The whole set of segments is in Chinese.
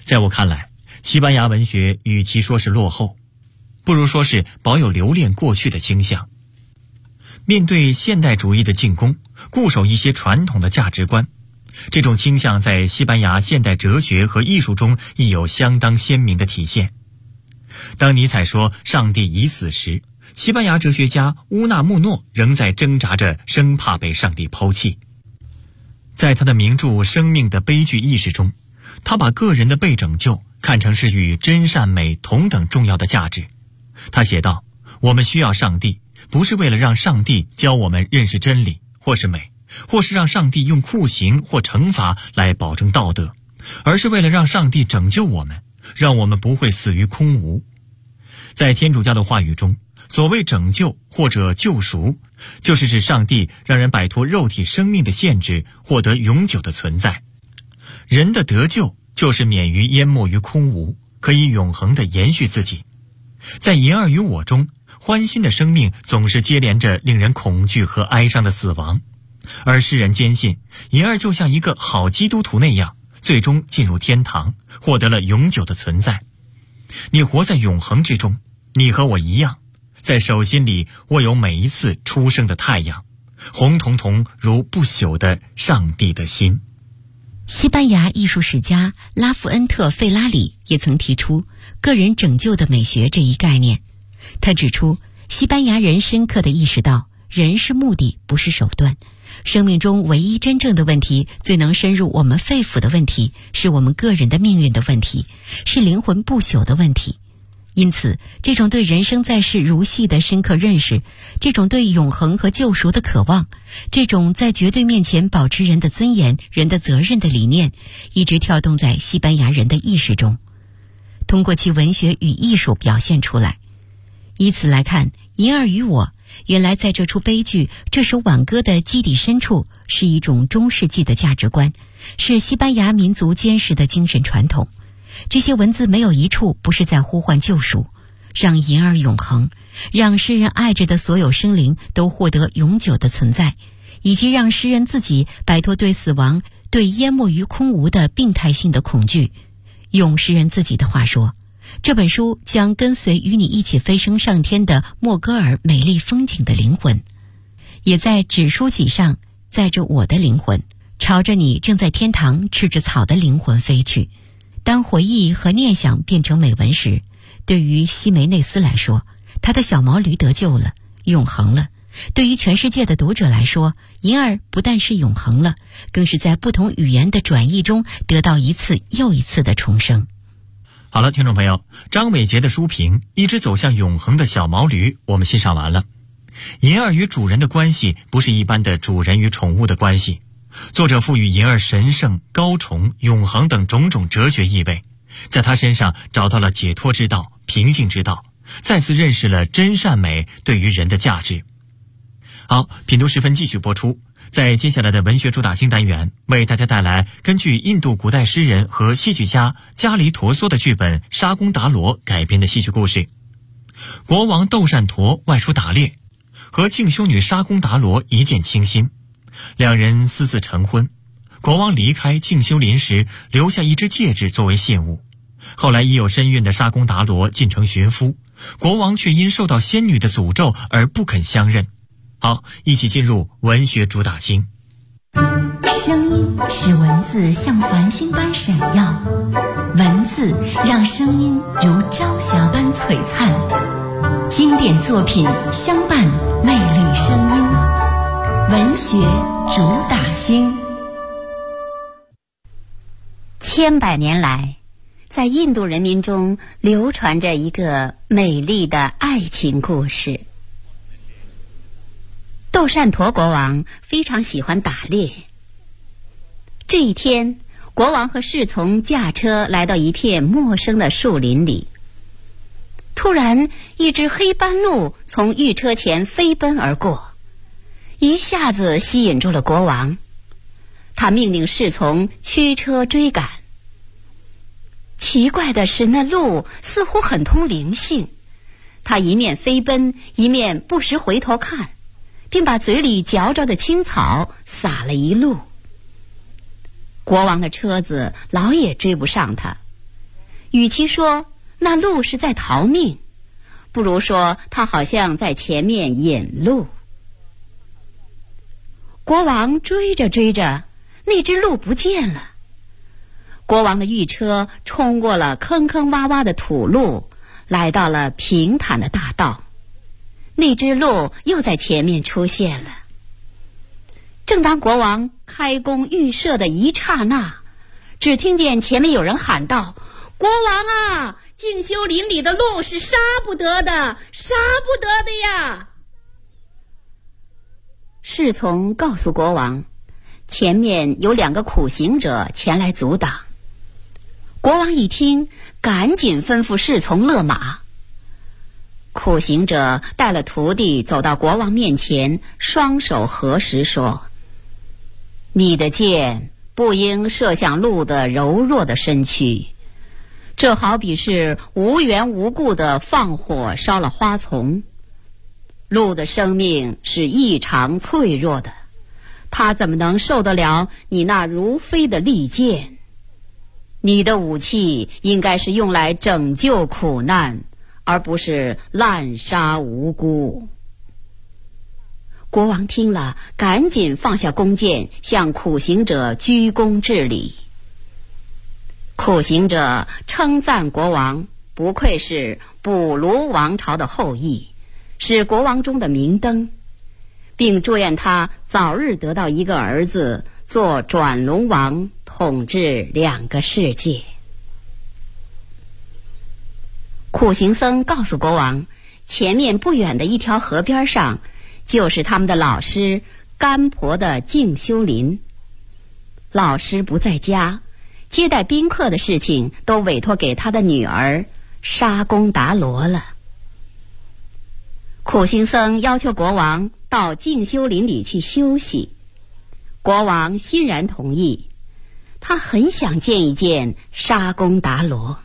在我看来，西班牙文学与其说是落后，不如说是保有留恋过去的倾向。面对现代主义的进攻，固守一些传统的价值观，这种倾向在西班牙现代哲学和艺术中亦有相当鲜明的体现。当尼采说上帝已死时，西班牙哲学家乌纳穆诺仍在挣扎着，生怕被上帝抛弃。在他的名著《生命的悲剧意识》中，他把个人的被拯救看成是与真善美同等重要的价值。他写道，我们需要上帝，不是为了让上帝教我们认识真理或是美，或是让上帝用酷刑或惩罚来保证道德，而是为了让上帝拯救我们，让我们不会死于空无。在天主教的话语中，所谓拯救或者救赎，就是指上帝让人摆脱肉体生命的限制，获得永久的存在。人的得救就是免于淹没于空无，可以永恒地延续自己。在言而于我中，欢欣的生命总是接连着令人恐惧和哀伤的死亡，而世人坚信言而就像一个好基督徒那样，最终进入天堂，获得了永久的存在。你活在永恒之中，你和我一样，在手心里握有每一次出生的太阳，红彤彤如不朽的上帝的心。 西班牙艺术史家拉夫恩特·费拉里也曾提出个人拯救的美学这一概念。他指出，西班牙人深刻地意识到，人是目的，不是手段。生命中唯一真正的问题，最能深入我们肺腑的问题，是我们个人的命运的问题，是灵魂不朽的问题。因此，这种对人生在世如戏的深刻认识，这种对永恒和救赎的渴望，这种在绝对面前保持人的尊严、人的责任的理念，一直跳动在西班牙人的意识中，通过其文学与艺术表现出来。以此来看，言而于我，原来在这出悲剧、这首挽歌的基底深处，是一种中世纪的价值观，是西班牙民族坚实的精神传统。这些文字没有一处不是在呼唤救赎，让言而永恒，让诗人爱着的所有生灵都获得永久的存在，以及让诗人自己摆脱对死亡、对淹没于空无的病态性的恐惧。用诗人自己的话说，这本书将跟随与你一起飞升上天的莫戈尔美丽风景的灵魂，也在纸书脊上载着我的灵魂，朝着你正在天堂吃着草的灵魂飞去。当回忆和念想变成美文时，对于西梅内斯来说，他的小毛驴得救了，永恒了。对于全世界的读者来说，言而不但是永恒了，更是在不同语言的转译中得到一次又一次的重生。 好了，听众朋友，张伟杰的书评《一只走向永恒的小毛驴》我们欣赏完了。言而与主人的关系不是一般的主人与宠物的关系，作者赋予言而神圣、高崇、永恒等种种哲学意味，在他身上找到了解脱之道、平静之道，再次认识了真善美对于人的价值。好，品读时分继续播出。在接下来的文学主打星单元，为大家带来根据印度古代诗人和戏剧家加里陀梭的剧本《沙公达罗》改编的戏剧故事。国王窦善陀外出打猎，和静修女沙公达罗一见倾心，两人私自成婚。国王离开静修林时，留下一只戒指作为信物。后来已有身孕的沙公达罗进城寻夫，国王却因受到仙女的诅咒而不肯相认。好，一起进入文学主打星。 声音使文字像繁星般闪耀，文字让声音如朝霞般璀璨。经典作品相伴，魅力声音。文学主打星。 千百年来，在印度人民中流传着一个美丽的爱情故事。窦善陀国王非常喜欢打猎。这一天，国王和侍从驾车来到一片陌生的树林里。突然，一只黑斑鹿从御车前飞奔而过，一下子吸引住了国王。他命令侍从驱车追赶。奇怪的是，那鹿似乎很通灵性，它一面飞奔，一面不时回头看，并把嘴里嚼着的青草撒了一路。国王的车子老也追不上他， 与其说那鹿是在逃命，不如说它好像在前面引路。国王追着追着，那只鹿不见了。国王的御车冲过了坑坑洼洼的土路，来到了平坦的大道。那只鹿又在前面出现了。正当国王开弓预射的一刹那，只听见前面有人喊道：“国王啊，静修林里的鹿是杀不得的，杀不得的呀！”侍从告诉国王，前面有2个苦行者前来阻挡。国王一听，赶紧吩咐侍从勒马。苦行者带了徒弟走到国王面前，双手合十说：“你的箭不应射向鹿的柔弱的身躯，这好比是无缘无故的放火烧了花丛。鹿的生命是异常脆弱的，它怎么能受得了你那如飞的利箭？你的武器应该是用来拯救苦难，而不是滥杀无辜。”国王听了，赶紧放下弓箭，向苦行者鞠躬致礼。苦行者称赞国王不愧是捕卢王朝的后裔，是国王中的明灯，并祝愿他早日得到一个儿子，做转龙王，统治2个世界。苦行僧告诉国王，前面不远的一条河边上，就是他们的老师干婆的静修林。老师不在家，接待宾客的事情都委托给他的女儿沙公达罗了。苦行僧要求国王到静修林里去休息，国王欣然同意，他很想见一见沙公达罗。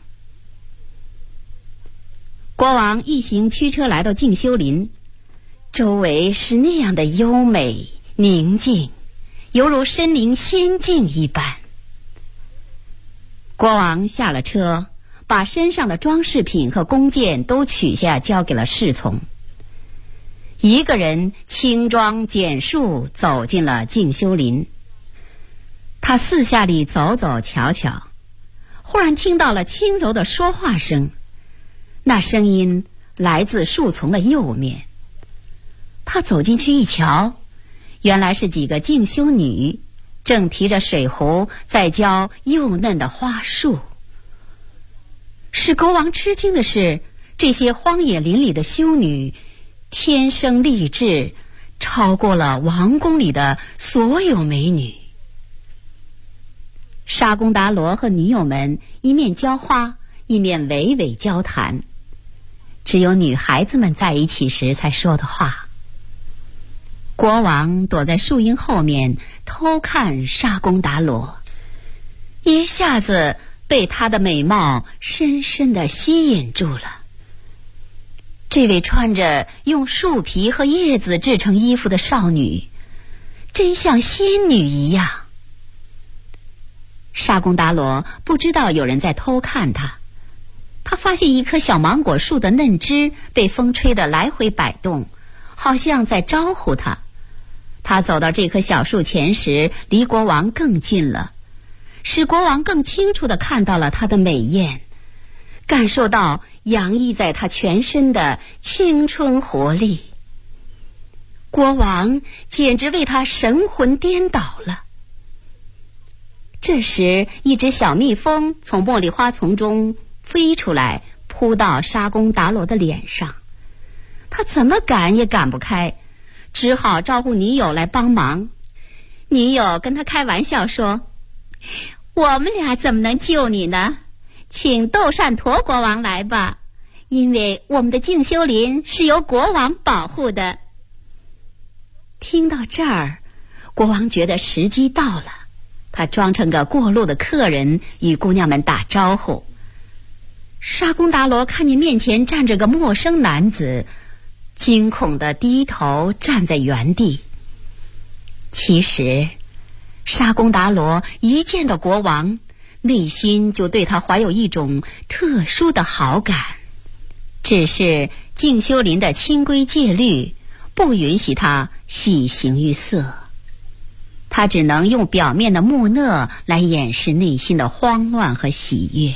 国王一行驱车来到静修林，周围是那样的优美宁静，犹如身临仙境一般。国王下了车，把身上的装饰品和弓箭都取下，交给了侍从。一个人轻装简束走进了静修林。他四下里走走瞧瞧，忽然听到了轻柔的说话声，那声音来自树丛的右面。他走进去一瞧，原来是几个静修女正提着水壶在浇幼嫩的花树。使国王吃惊的是，这些荒野林里的修女天生丽质，超过了王宫里的所有美女。沙公达罗和女友们一面浇花，一面娓娓交谈，只有女孩子们在一起时才说的话。国王躲在树荫后面偷看沙公达罗，一下子被她的美貌深深地吸引住了。这位穿着用树皮和叶子制成衣服的少女，真像仙女一样。沙公达罗不知道有人在偷看她，他发现一棵小芒果树的嫩枝被风吹得来回摆动，好像在招呼他。他走到这棵小树前时，离国王更近了，使国王更清楚地看到了她的美艳，感受到洋溢在她全身的青春活力。国王简直为她神魂颠倒了。这时，一只小蜜蜂从茉莉花丛中飞出来，扑到沙公达罗的脸上。他怎么赶也赶不开，只好招呼女友来帮忙。女友跟他开玩笑说：“我们俩怎么能救你呢？请斗善陀国王来吧，因为我们的静修林是由国王保护的。”听到这儿，国王觉得时机到了，他装成个过路的客人，与姑娘们打招呼。沙公达罗看见面前站着个陌生男子，惊恐地低头站在原地。其实沙公达罗一见到国王， 内心就对他怀有一种特殊的好感。只是静修林的清规戒律不允许他喜形于色，他只能用表面的木讷来掩饰内心的慌乱和喜悦。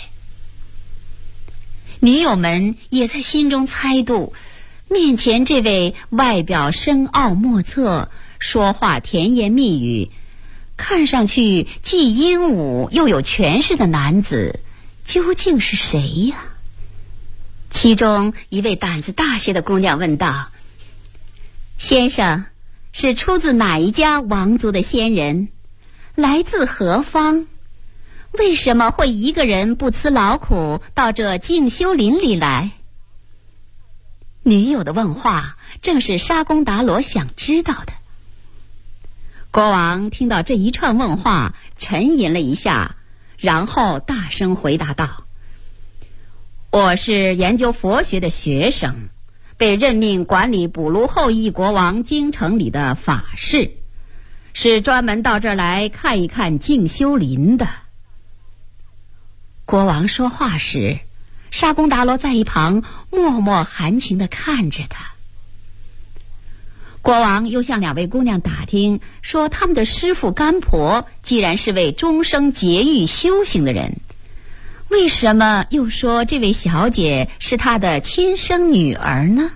女友们也在心中猜度，面前这位外表深奥莫测，说话甜言蜜语，看上去既英武又有权势的男子究竟是谁呀？其中一位胆子大些的姑娘问道：先生，是出自哪一家王族的仙人？来自何方？为什么会一个人不辞劳苦到这静修林里来？女友的问话正是沙公达罗想知道的。国王听到这一串问话，沉吟了一下，然后大声回答道：我是研究佛学的学生，被任命管理补卢后裔国王京城里的法事，是专门到这儿来看一看静修林的。国王说话时，沙公达罗在一旁默默含情地看着他。国王又向两位姑娘打听，说他们的师父干婆既然是位终生节欲修行的人，为什么又说这位小姐是他的亲生女儿呢？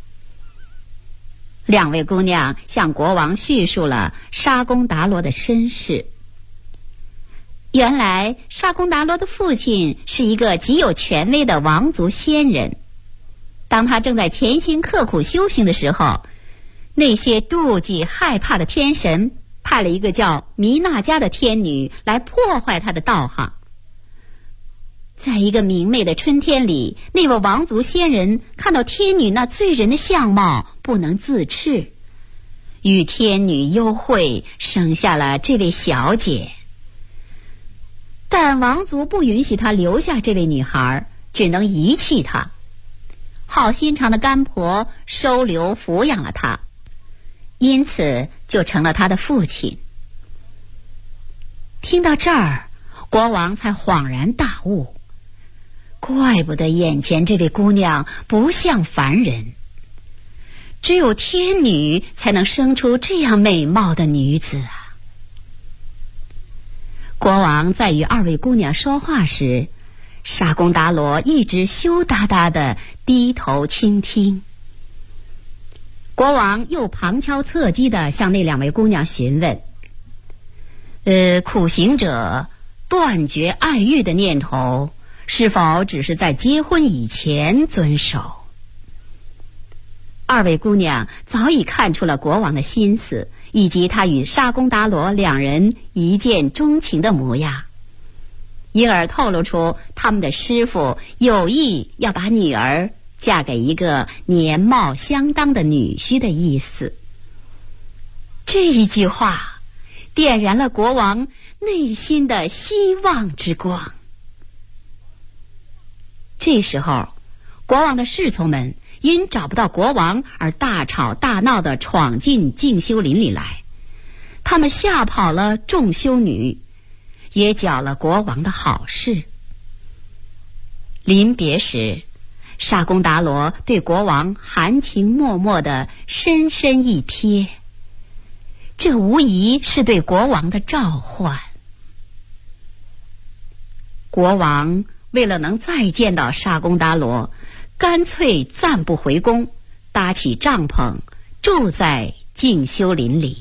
两位姑娘向国王叙述了沙公达罗的身世。原来沙公达罗的父亲是一个极有权威的王族仙人，当他正在潜心刻苦修行的时候，那些妒忌害怕的天神派了一个叫弥那迦的天女来破坏他的道行。在一个明媚的春天里，那位王族仙人看到天女那醉人的相貌，不能自持，与天女幽会，生下了这位小姐。但王族不允许他留下这位女孩，只能遗弃她。好心肠的干婆收留抚养了她，因此就成了他的父亲。听到这儿，国王才恍然大悟，怪不得眼前这位姑娘不像凡人，只有天女才能生出这样美貌的女子啊！国王在与二位姑娘说话时，沙公达罗一直羞答答地低头倾听。国王又旁敲侧击地向那两位姑娘询问：苦行者断绝爱欲的念头，是否只是在结婚以前遵守？二位姑娘早已看出了国王的心思，以及他与沙公达罗两人一见钟情的模样，因而透露出他们的师父有意要把女儿嫁给一个年貌相当的女婿的意思。这一句话点燃了国王内心的希望之光。这时候，国王的侍从们因找不到国王而大吵大闹地闯进静修林里来，他们吓跑了众修女，也搅了国王的好事。临别时，沙公达罗对国王含情脉脉地深深一瞥，这无疑是对国王的召唤。国王为了能再见到沙公达罗，干脆暂不回宫，搭起帐篷住在静修林里。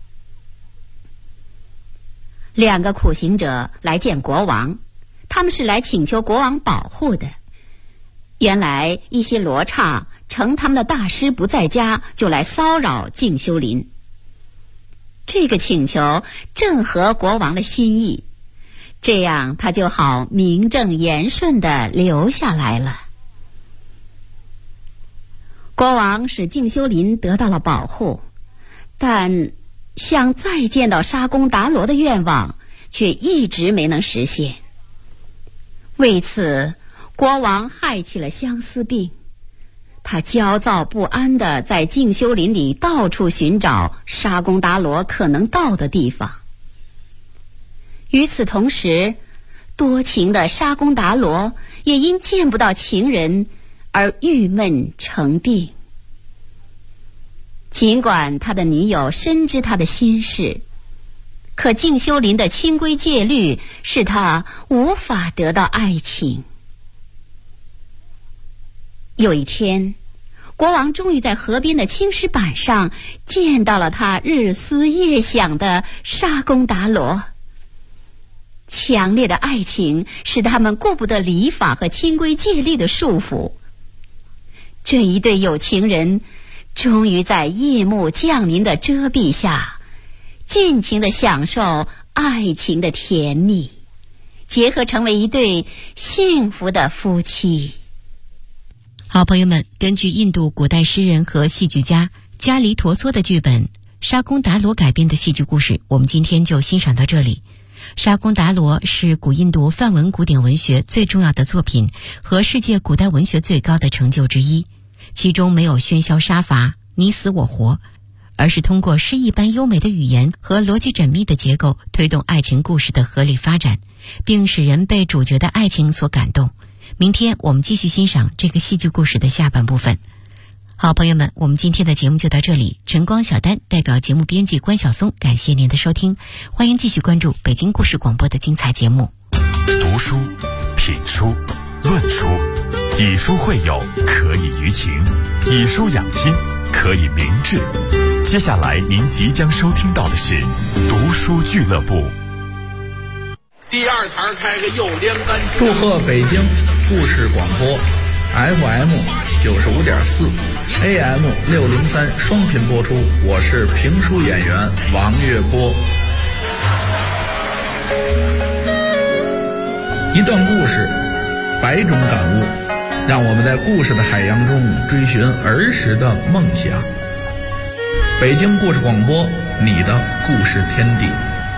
两个苦行者来见国王，他们是来请求国王保护的。原来一些罗刹乘他们的大师不在家，就来骚扰静修林。这个请求正合国王的心意，这样他就好名正言顺地留下来了。国王使静修林得到了保护，但想再见到沙公达罗的愿望却一直没能实现。为此，国王害起了相思病，他焦躁不安地在静修林里到处寻找沙公达罗可能到的地方。与此同时， 多情的沙公达罗也因见不到情人而郁闷成病。尽管他的女友深知他的心事，可静修林的清规戒律使他无法得到爱情。有一天，国王终于在河边的青石板上见到了他日思夜想的沙公达罗。强烈的爱情使他们顾不得礼法和清规戒律的束缚。这一对有情人终于在夜幕降临的遮蔽下，尽情地享受爱情的甜蜜，结合成为一对幸福的夫妻。 好朋友们，根据印度古代诗人和戏剧家加里陀梭的剧本《沙公达罗》改编的戏剧故事，我们今天就欣赏到这里。沙公达罗是古印度梵文古典文学最重要的作品和世界古代文学最高的成就之一，其中没有喧嚣杀伐、你死我活，而是通过诗一般优美的语言和逻辑缜密的结构，推动爱情故事的合理发展，并使人被主角的爱情所感动。明天我们继续欣赏这个戏剧故事的下半部分。好朋友们，我们今天的节目就到这里。晨光小丹代表节目编辑关晓松，感谢您的收听，欢迎继续关注北京故事广播的精彩节目。 读书、品书、论书，以书会友，可以娱情；以书养心，可以明志。接下来您即将收听到的是读书俱乐部。 第二台开个右连杆， 祝贺北京故事广播 FM 95.4 AM 603双频播出，我是评书演员王月波。一段故事，100种感悟，让我们在故事的海洋中追寻儿时的梦想。北京故事广播，你的故事天地。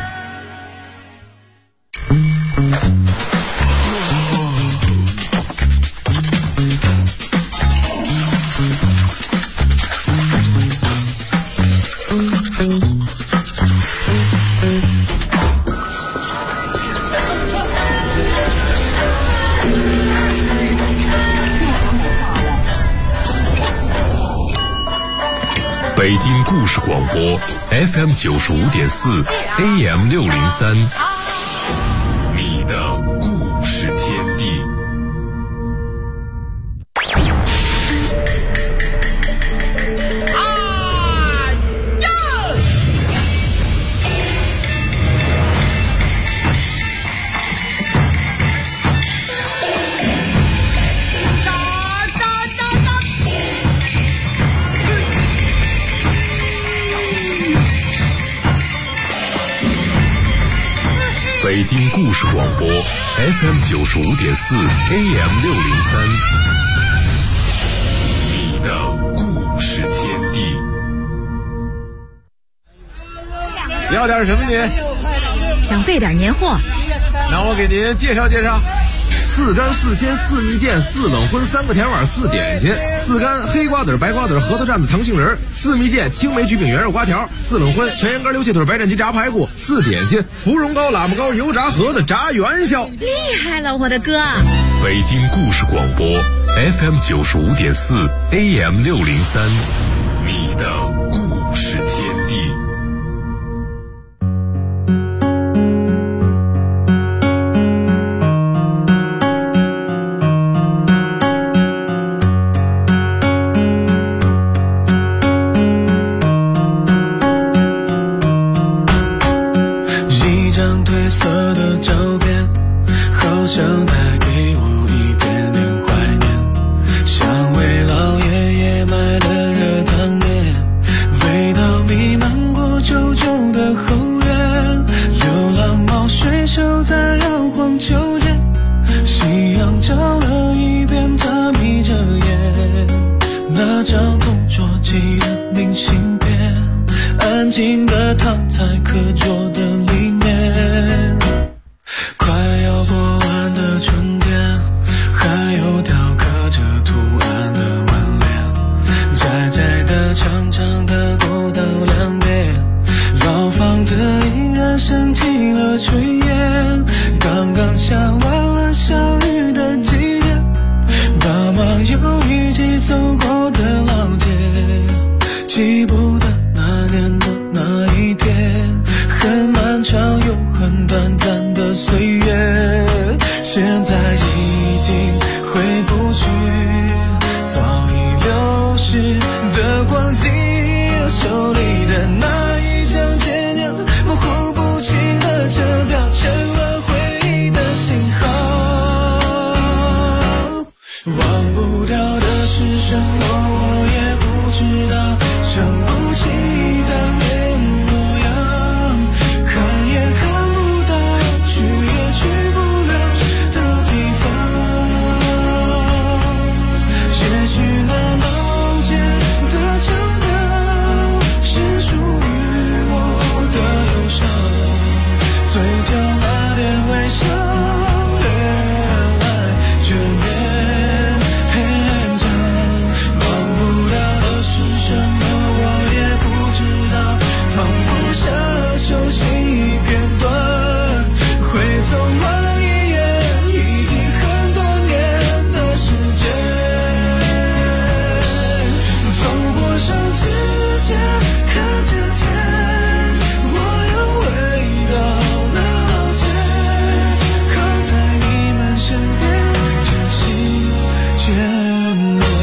北京故事广播 FM 95.4 AM 603，你的故事天地。北京故事广播 FM 95.4 AM 603，你的故事天地。 要点什么您？ 想备点年货。 那我给您介绍介绍。4干4鲜4蜜饯4冷荤3个甜碗4点心，4干黑瓜子白瓜子核桃蘸子糖杏仁，4蜜饯青梅焗饼圆肉瓜条，4冷荤全羊肝溜蟹腿白斩鸡炸排骨，4点心芙蓉糕喇嘛糕油炸盒子炸元宵。 厉害了，我的哥！ 北京故事广播 FM 95.4 AM 603，你的故事天地。 升起了炊烟，刚刚下现在已经回不去，早已流逝的光景，手里的那一张渐渐模糊不清的车票，成了回忆的信号。忘不掉的是什么，我也不知道，想不起当年模样，看也看不到，去也去不了的地方。也许那老街的腔调是属于我的忧伤，嘴角那点微笑越来越勉强。忘不掉的是什么，我也不知道，放不下熟悉片段，回头望一眼，已经很多年的时间。走过上指甲，看着天，我又回到那老街，靠在你们身边，渐行渐远。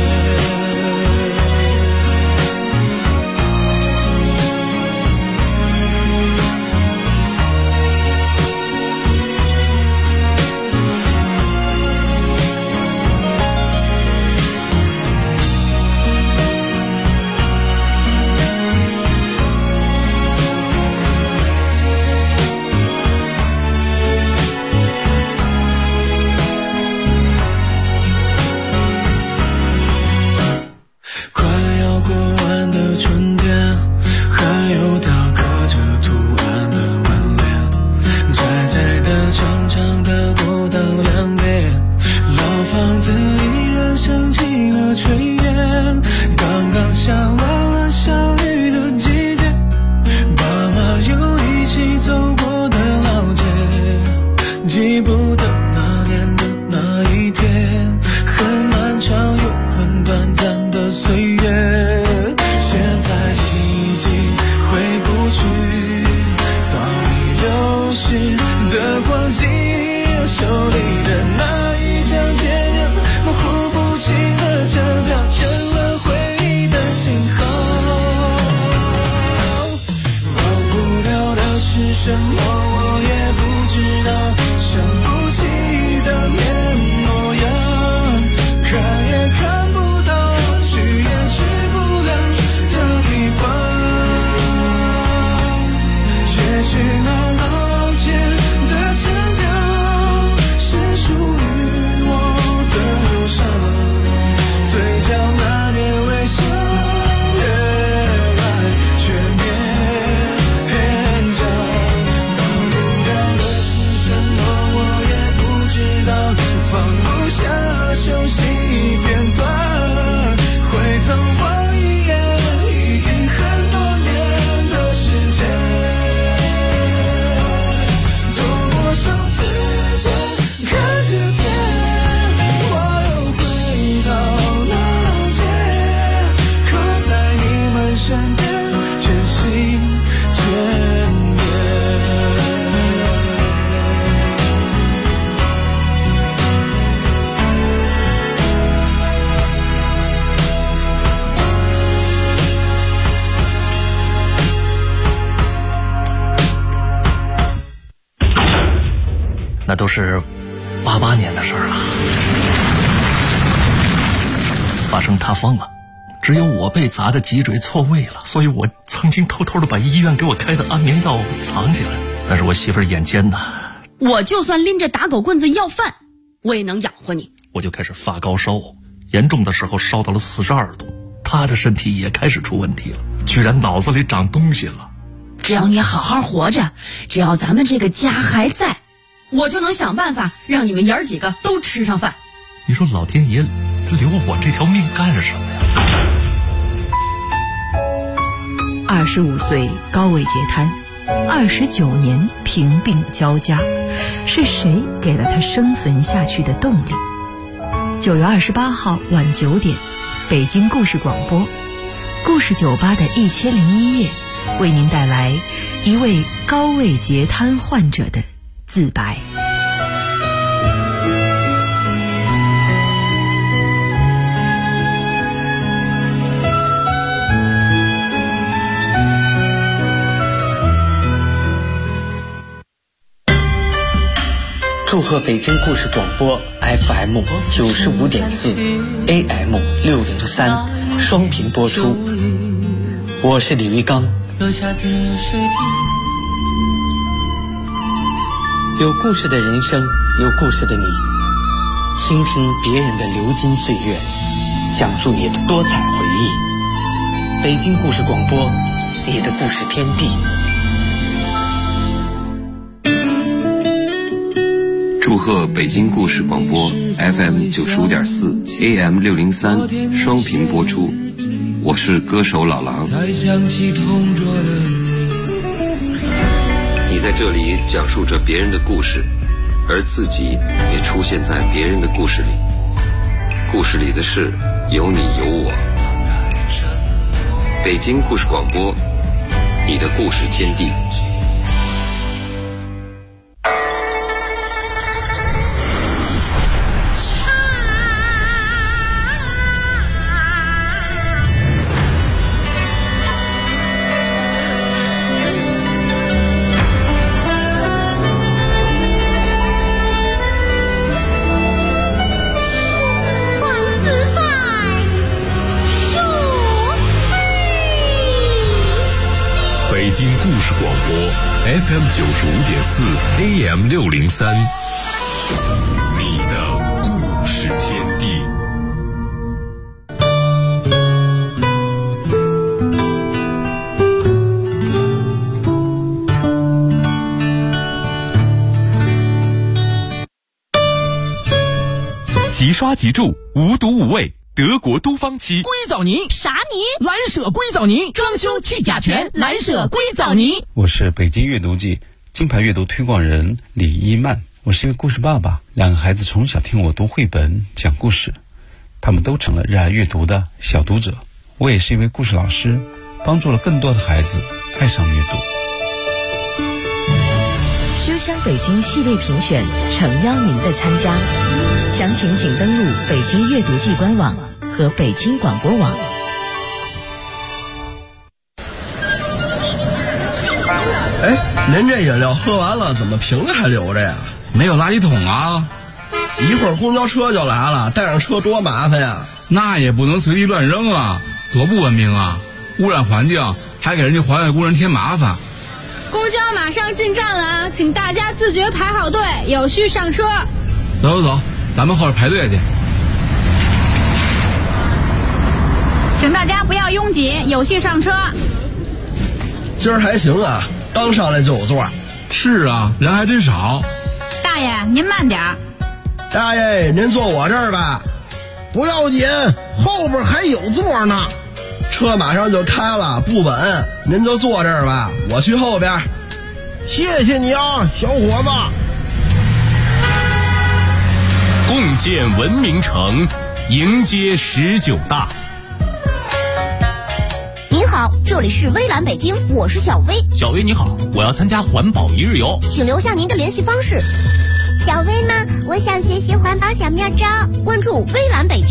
快要过完的春天，还有它刻着图案的门帘，窄窄的长长的不到2点，老房子依然升起了炊烟，刚刚下完了小雨的季节，爸妈又一起走过的老街，记不得那年的那一天，很漫长又很短暂的岁月，现在已经回不去，早已流逝的光景，手里的那一张渐渐模糊不清的车票，成了回忆的信号。忘不了的是什么，我也不知道，想不起当年模样，看也看不到，去也去不了的地方。也许那老街的腔调是属于我的忧伤，嘴角那点微笑越来越勉强。忘不了的是什么，我也不知道，放不下熟悉片段，回头望一眼，已经很多年的时间。走过手指甲，看着天，我又回到那老街，靠在你们身边，渐行渐远。 那都是88年的事儿了。发生塌方了，只有我被砸的脊椎错位了，所以我曾经偷偷的把医院给我开的安眠药藏起来。但是我媳妇儿眼尖呐， 我就算拎着打狗棍子要饭，我也能养活你。 我就开始发高烧，严重的时候烧到了42度。她的身体也开始出问题了，居然脑子里长东西了。 只要你好好活着，只要咱们这个家还在，我就能想办法让你们爷儿几个都吃上饭。 你说老天爷他留我这条命干什么呀 ？25岁高位截瘫，29年贫病交加，是谁给了他生存下去的动力？9月28号晚9点，北京故事广播，故事酒吧的1001夜，为您带来一位高位截瘫患者的自白。 贺北京故事广播 FM 95.4 AM 603双频播出。我是李玉刚。有故事的人生，有故事的你，倾听别人的流金岁月，讲述你的多彩回忆。北京故事广播，你的故事天地。 祝贺北京故事广播 FM 95.4 AM 603双频播出。我是歌手老狼。你在这里讲述着别人的故事，而自己也出现在别人的故事里。故事里的事有你有我。北京故事广播，你的故事天地。 北京故事广播 FM 95.4 AM 603，你的故事天地。 即刷即住，无毒无味。德国都芳漆硅藻泥， 啥泥？ 蓝舍硅藻泥，装修去甲醛，蓝舍硅藻泥。 我是北京阅读季金牌阅读推广人李一曼，我是一个故事爸爸，两个孩子从小听我读绘本讲故事，他们都成了热爱阅读的小读者。我也是一位故事老师，帮助了更多的孩子爱上阅读。 书香北京系列评选诚邀您的参加，详情请登录北京阅读季官网和北京广播网。 哎，您这饮料喝完了，怎么瓶子还留着呀？ 没有垃圾桶啊！ 一会儿公交车就来了，带上车多麻烦呀！ 那也不能随地乱扔啊，多不文明啊！污染环境，还给人家环卫工人添麻烦。 公交马上进站了，请大家自觉排好队，有序上车。 走走走，咱们后边排队去。 请大家不要拥挤，有序上车。 今儿还行啊，刚上来就有座。 是啊，人还真少。 大爷，您慢点儿。 大爷，您坐我这儿吧。不要紧，后边还有座呢。车马上就开了，不稳，您就坐这儿吧，我去后边。谢谢你啊，小伙子。 共建文明城，迎接19大。 您好，这里是微蓝北京，我是小薇。 小薇你好，我要参加环保一日游， 请留下您的联系方式。 小薇吗？我想学习环保小妙招， 关注微蓝北京。